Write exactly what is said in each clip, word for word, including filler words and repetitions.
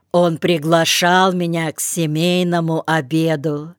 Он приглашал меня к семейному обеду.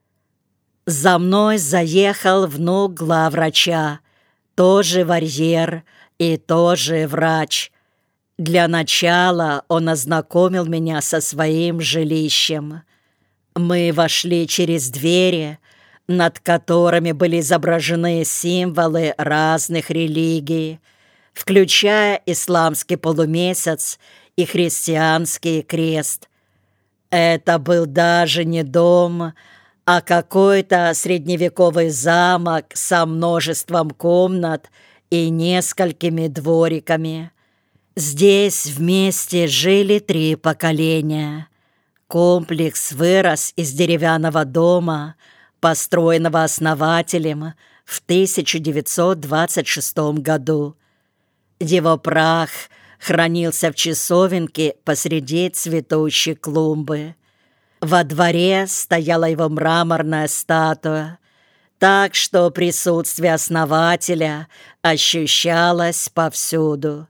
За мной заехал внук главврача, тоже варьер и тоже врач. Для начала он ознакомил меня со своим жилищем. Мы вошли через двери, над которыми были изображены символы разных религий, включая исламский полумесяц и христианский крест. Это был даже не дом, а какой-то средневековый замок со множеством комнат и несколькими двориками. Здесь вместе жили три поколения. Комплекс вырос из деревянного дома, построенного основателем в тысяча девятьсот двадцать шестом году. Его прах хранился в часовенке посреди цветущей клумбы. Во дворе стояла его мраморная статуя, так что присутствие основателя ощущалось повсюду.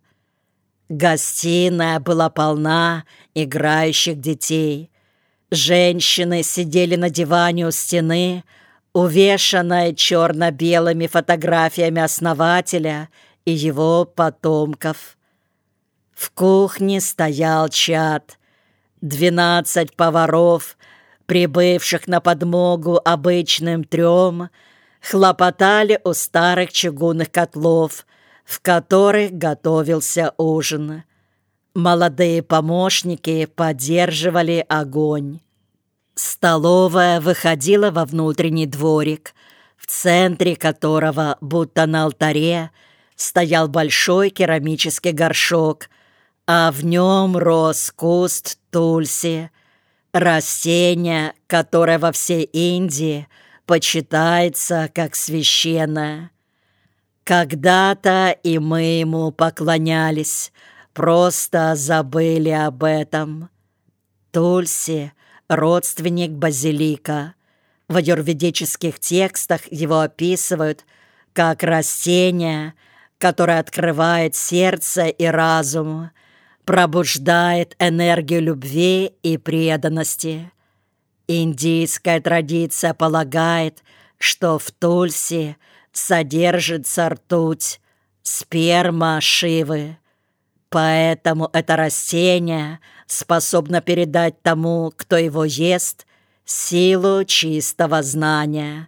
Гостиная была полна играющих детей. Женщины сидели на диване у стены, увешанной черно-белыми фотографиями основателя и его потомков. В кухне стоял чад. Двенадцать поваров, прибывших на подмогу обычным трем, хлопотали у старых чугунных котлов, в которых готовился ужин. Молодые помощники поддерживали огонь. Столовая выходила во внутренний дворик, в центре которого, будто на алтаре, стоял большой керамический горшок, а в нем рос куст тульси, растение, которое во всей Индии почитается как священное. Когда-то и мы ему поклонялись, просто забыли об этом. Тульси — родственник базилика. В аюрведических текстах его описывают как растение, которое открывает сердце и разум, пробуждает энергию любви и преданности. Индийская традиция полагает, что в тульси содержится ртуть, сперма Шивы. Поэтому это растение способно передать тому, кто его ест, силу чистого знания.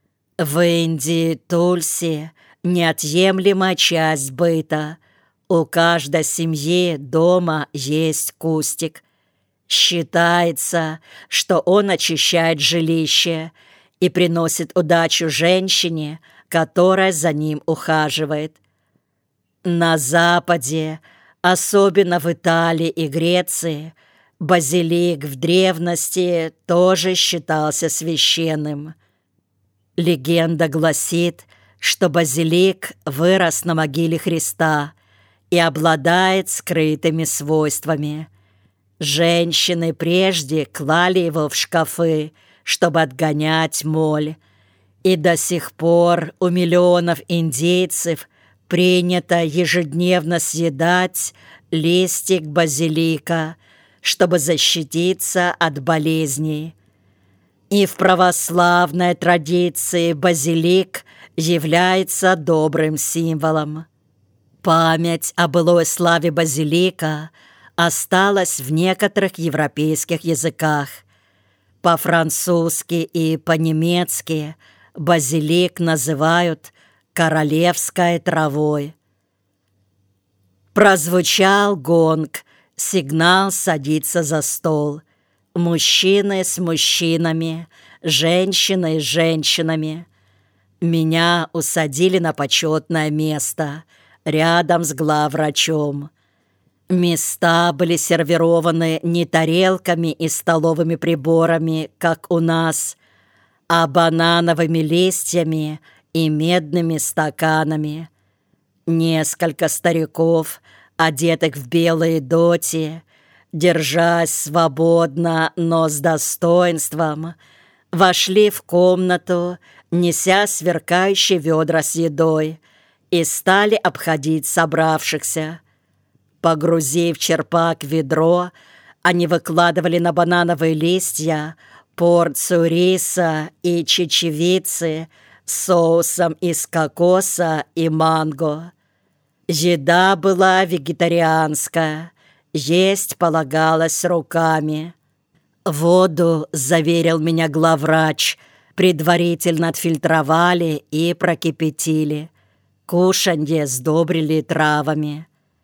В Индии тульси — неотъемлемая часть быта. У каждой семьи дома есть кустик. Считается, что он очищает жилище и приносит удачу женщине, которая за ним ухаживает. На Западе, особенно в Италии и Греции, базилик в древности тоже считался священным. Легенда гласит, что базилик вырос на могиле Христа и обладает скрытыми свойствами. Женщины прежде клали его в шкафы, чтобы отгонять моль, и до сих пор у миллионов индейцев принято ежедневно съедать листик базилика, чтобы защититься от болезней. И в православной традиции базилик является добрым символом. Память о былой славе базилика осталась в некоторых европейских языках. По-французски и по-немецки базилик называют королевской травой. Прозвучал гонг, сигнал садиться за стол. Мужчины с мужчинами, женщины с женщинами. Меня усадили на почетное место, рядом с главврачом. Места были сервированы не тарелками и столовыми приборами, как у нас, а банановыми листьями и медными стаканами. Несколько стариков, одетых в белые доти, держась свободно, но с достоинством, вошли в комнату, неся сверкающие ведра с едой, и стали обходить собравшихся. Погрузив черпак в ведро, они выкладывали на банановые листья порцию риса и чечевицы с соусом из кокоса и манго. Еда была вегетарианская, есть полагалось руками. Воду, заверил меня главврач, предварительно отфильтровали и прокипятили. Кушанье сдобрили травами.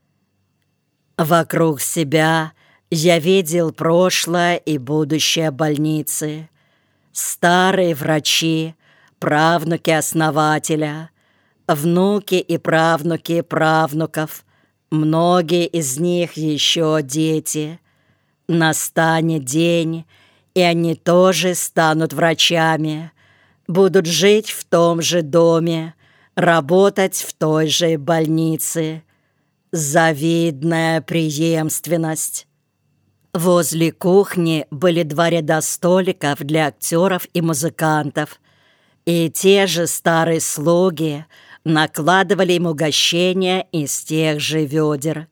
Вокруг себя я видел прошлое и будущее больницы. Старые врачи, правнуки основателя, внуки и правнуки правнуков, многие из них еще дети. Настанет день, и они тоже станут врачами, будут жить в том же доме, работать в той же больнице. Завидная преемственность. Возле кухни были два ряда столиков для актеров и музыкантов, и те же старые слуги накладывали им угощения из тех же ведер.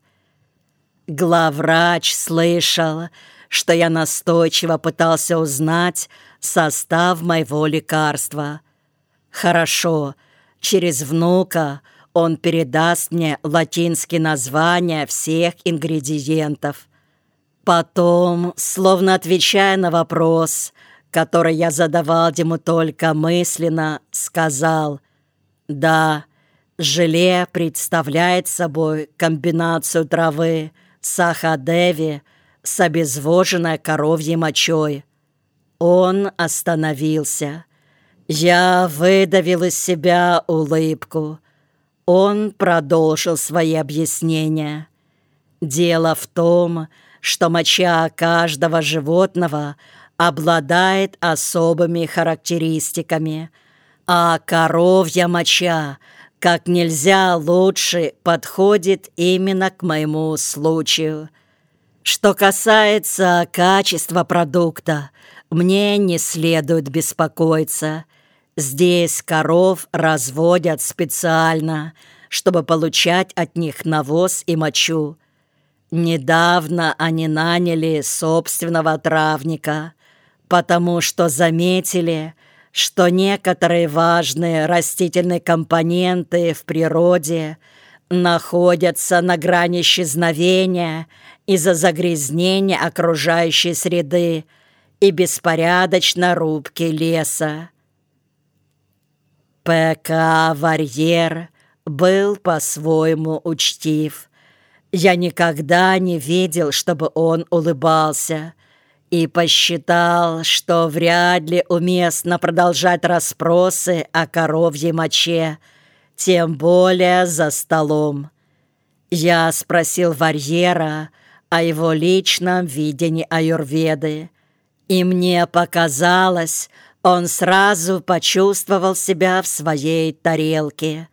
Главврач слышал, что я настойчиво пытался узнать состав моего лекарства. Хорошо, через внука он передаст мне латинские названия всех ингредиентов. Потом, словно отвечая на вопрос, который я задавал ему только мысленно, сказал: «Да, желе представляет собой комбинацию травы сахадеви с обезвоженной коровьей мочой». Он остановился. Я выдавил из себя улыбку. Он продолжил свои объяснения. Дело в том, что моча каждого животного обладает особыми характеристиками, а коровья моча как нельзя лучше подходит именно к моему случаю. Что касается качества продукта, мне не следует беспокоиться. Здесь коров разводят специально, чтобы получать от них навоз и мочу. Недавно они наняли собственного травника, потому что заметили, что некоторые важные растительные компоненты в природе находятся на грани исчезновения из-за загрязнения окружающей среды и беспорядочной рубки леса. П К Варьер был по-своему учтив. Я никогда не видел, чтобы он улыбался, и посчитал, что вряд ли уместно продолжать расспросы о коровьей моче, тем более за столом. Я спросил Варьера о его личном видении аюрведы, и мне показалось, он сразу почувствовал себя в своей тарелке.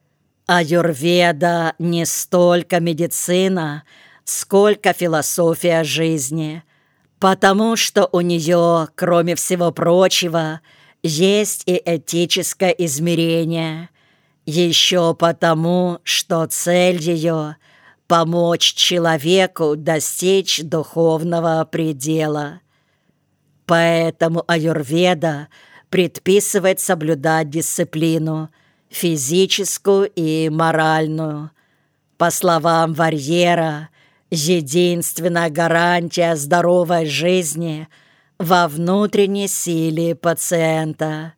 Аюрведа не столько медицина, сколько философия жизни, потому что у нее, кроме всего прочего, есть и этическое измерение. Еще потому, что цель ее — помочь человеку достичь духовного предела. Поэтому аюрведа предписывает соблюдать дисциплину, физическую и моральную. По словам Варьера, единственная гарантия здоровой жизни во внутренней силе пациента.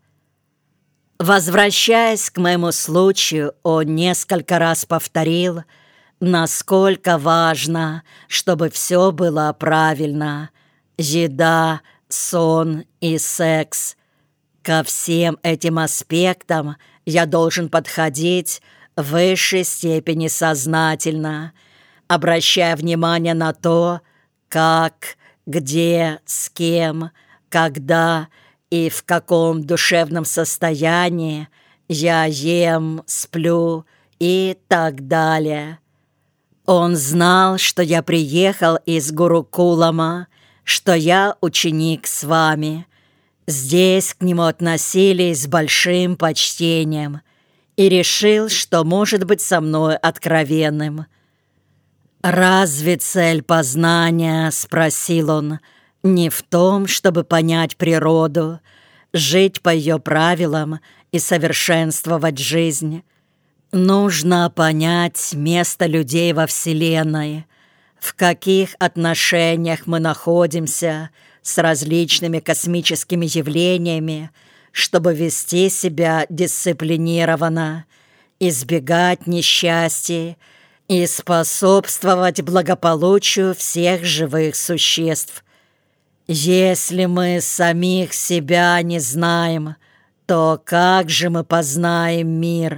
Возвращаясь к моему случаю, он несколько раз повторил, насколько важно, чтобы все было правильно. Еда, сон и секс. Ко всем этим аспектам я должен подходить в высшей степени сознательно, обращая внимание на то, как, где, с кем, когда и в каком душевном состоянии я ем, сплю и так далее. Он знал, что я приехал из Гурукулама, что я ученик с вами. Здесь к нему относились с большим почтением и решил, что может быть со мной откровенным. «Разве цель познания, — спросил он, — не в том, чтобы понять природу, жить по ее правилам и совершенствовать жизнь? Нужно понять место людей во Вселенной, в каких отношениях мы находимся с различными космическими явлениями, чтобы вести себя дисциплинированно, избегать несчастья и способствовать благополучию всех живых существ. Если мы самих себя не знаем, то как же мы познаем мир?»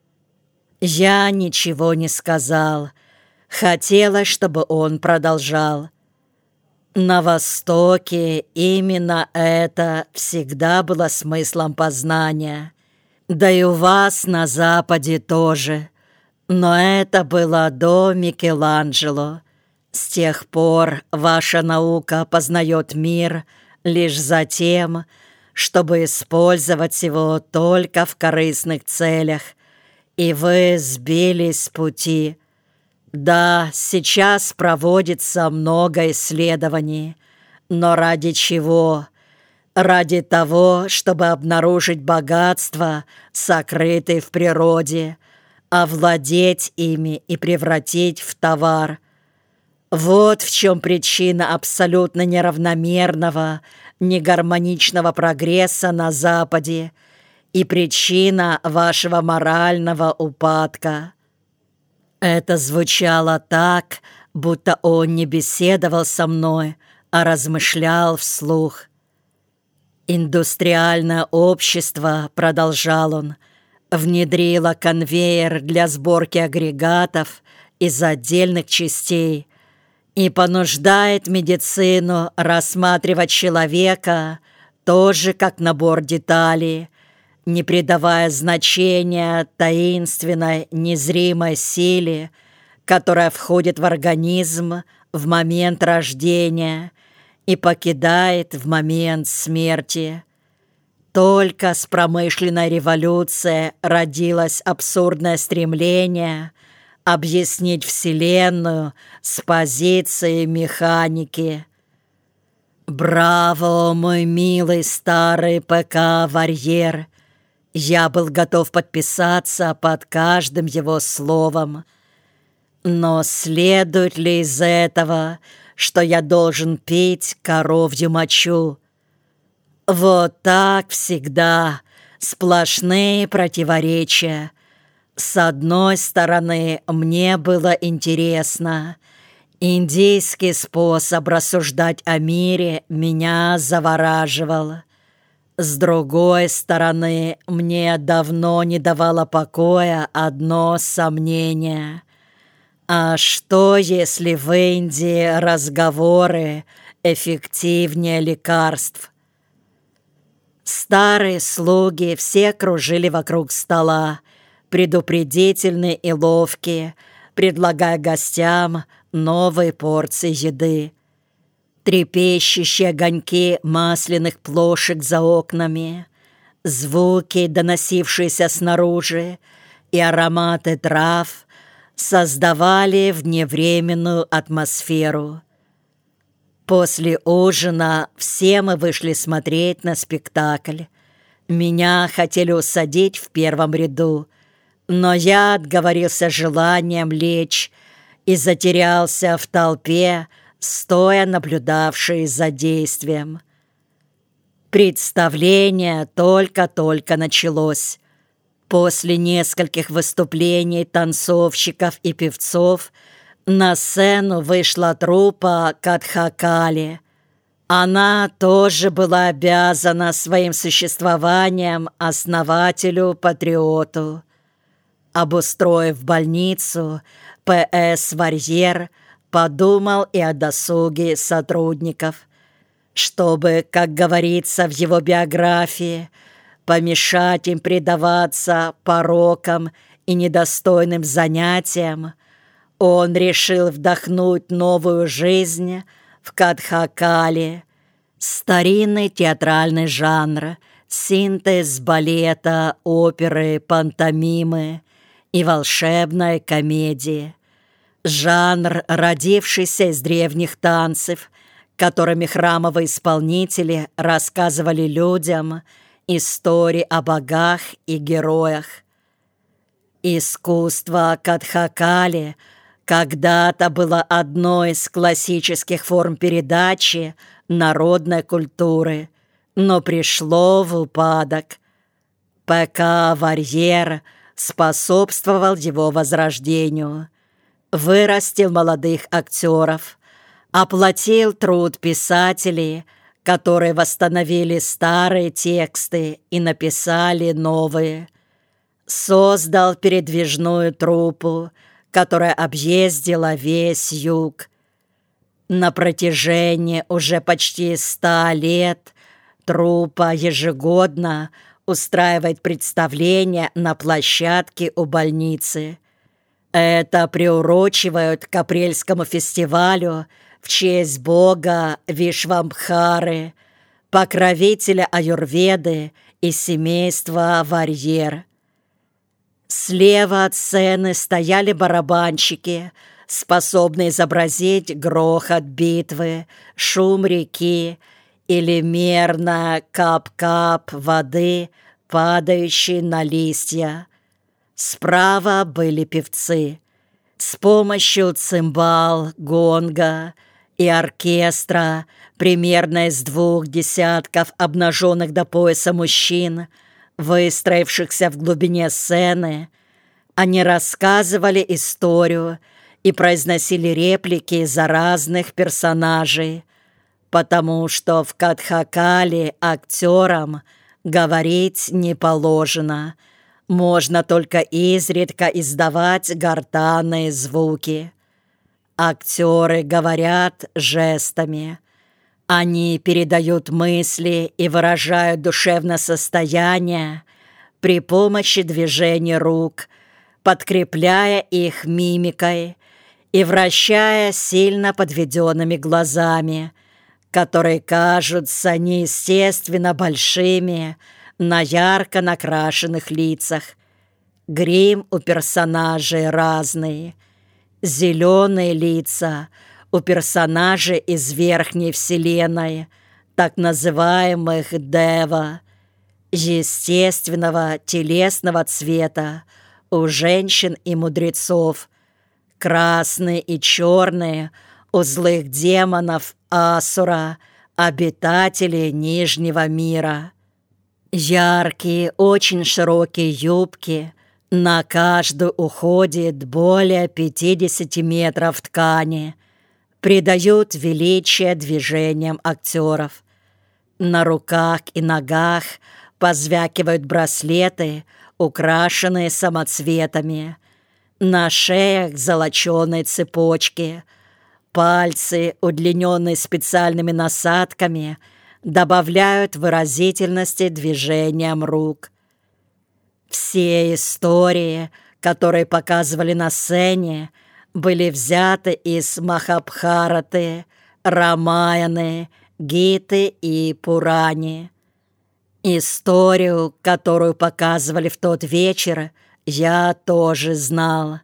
Я ничего не сказал. Хотела, чтобы он продолжал. На Востоке именно это всегда было смыслом познания. Да и у вас на Западе тоже. Но это было до Микеланджело. С тех пор ваша наука познает мир лишь за тем, чтобы использовать его только в корыстных целях, и вы сбились с пути. Да, сейчас проводится много исследований, но ради чего? Ради того, чтобы обнаружить богатства, сокрытые в природе, овладеть ими и превратить в товар. Вот в чем причина абсолютно неравномерного, негармоничного прогресса на Западе и причина вашего морального упадка». Это звучало так, будто он не беседовал со мной, а размышлял вслух. «Индустриальное общество, — продолжал он, — внедрило конвейер для сборки агрегатов из отдельных частей и понуждает медицину рассматривать человека тоже как набор деталей, не придавая значения таинственной, незримой силе, которая входит в организм в момент рождения и покидает в момент смерти. Только с промышленной революцией родилось абсурдное стремление объяснить Вселенную с позиции механики. Браво, мой милый старый ПК-варьер! Я был готов подписаться под каждым его словом. Но следует ли из этого, что я должен пить коровью мочу? Вот так всегда, сплошные противоречия. С одной стороны, мне было интересно. Индийский способ рассуждать о мире меня завораживал. С другой стороны, мне давно не давало покоя одно сомнение. А что, если в Индии разговоры эффективнее лекарств? Старые слуги все кружили вокруг стола, предупредительные и ловкие, предлагая гостям новые порции еды. Трепещущие огоньки масляных плошек за окнами, звуки, доносившиеся снаружи, и ароматы трав создавали вневременную атмосферу. После ужина все мы вышли смотреть на спектакль. Меня хотели усадить в первом ряду, но я отговорился желанием лечь и затерялся в толпе, стоя наблюдавшей за действием. Представление только-только началось. После нескольких выступлений танцовщиков и певцов на сцену вышла труппа Катхакали. Она тоже была обязана своим существованием основателю-патриоту. Обустроив больницу, П.С. Варьер подумал и о досуге сотрудников, чтобы, как говорится в его биографии, помешать им предаваться порокам и недостойным занятиям. Он решил вдохнуть новую жизнь в Катхакали, старинный театральный жанр, синтез балета, оперы, пантомимы и волшебной комедии. Жанр, родившийся из древних танцев, которыми храмовые исполнители рассказывали людям истории о богах и героях. Искусство Катхакали когда-то было одной из классических форм передачи народной культуры, но пришло в упадок. ПК «Варьер» способствовал его возрождению, вырастил молодых актеров, оплатил труд писателей, которые восстановили старые тексты и написали новые, создал передвижную труппу, которая объездила весь юг. На протяжении уже почти ста лет труппа ежегодно устраивает представления на площадке у больницы. Это приурочивают к апрельскому фестивалю в честь бога Вишвамбхары, покровителя аюрведы и семейства Варьер. Слева от сцены стояли барабанщики, способные изобразить грохот битвы, шум реки или мерно кап-кап воды, падающей на листья. Справа были певцы. С помощью цимбал, гонга и оркестра, примерно из двух десятков обнаженных до пояса мужчин, выстроившихся в глубине сцены, они рассказывали историю и произносили реплики за разных персонажей, потому что в Катхакали актерам говорить не положено, можно только изредка издавать гортанные звуки. Актеры говорят жестами. Они передают мысли и выражают душевное состояние при помощи движения рук, подкрепляя их мимикой и вращая сильно подведенными глазами, которые кажутся неестественно большими на ярко накрашенных лицах. Грим у персонажей разный. Зеленые лица у персонажей из верхней вселенной, так называемых дева, естественного телесного цвета у женщин и мудрецов, красные и черные у злых демонов асура, обитателей Нижнего мира. Яркие, очень широкие юбки, на каждую уходит более пятидесяти метров ткани, придают величие движениям актеров. На руках и ногах позвякивают браслеты, украшенные самоцветами, на шеях золоченые цепочки, пальцы, удлиненные специальными насадками, добавляют выразительности движениям рук. Все истории, которые показывали на сцене, были взяты из Махабхараты, Рамаяны, Гиты и Пурани. Историю, которую показывали в тот вечер, я тоже знал.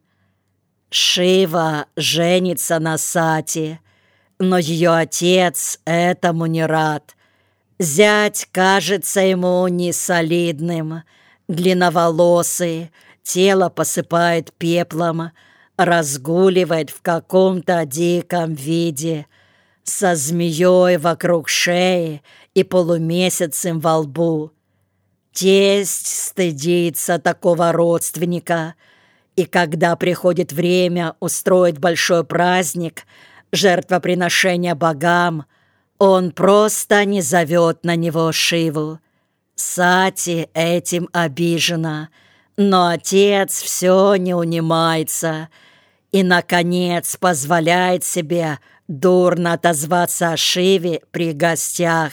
Шива женится на Сати, но ее отец этому не рад. Зять кажется ему несолидным, длинноволосый, тело посыпает пеплом, разгуливает в каком-то диком виде, со змеей вокруг шеи и полумесяцем во лбу. Тесть стыдится такого родственника, и когда приходит время устроить большой праздник, жертвоприношение богам, он просто не зовет на него Шиву. Сати этим обижена, но отец все не унимается и, наконец, позволяет себе дурно отозваться о Шиве при гостях.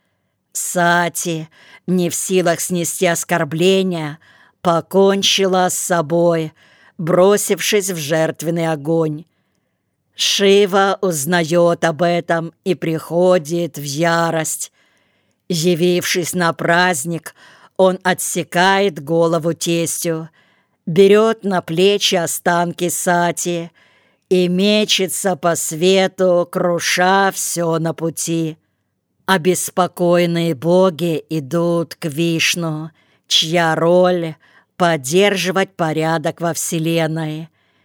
Сати, не в силах снести оскорбления, покончила с собой, бросившись в жертвенный огонь. Шива узнает об этом и приходит в ярость. Явившись на праздник, он отсекает голову тестю, берет на плечи останки Сати и мечется по свету, круша все на пути. Обеспокоенные боги идут к Вишну, чья роль — поддерживать порядок во Вселенной,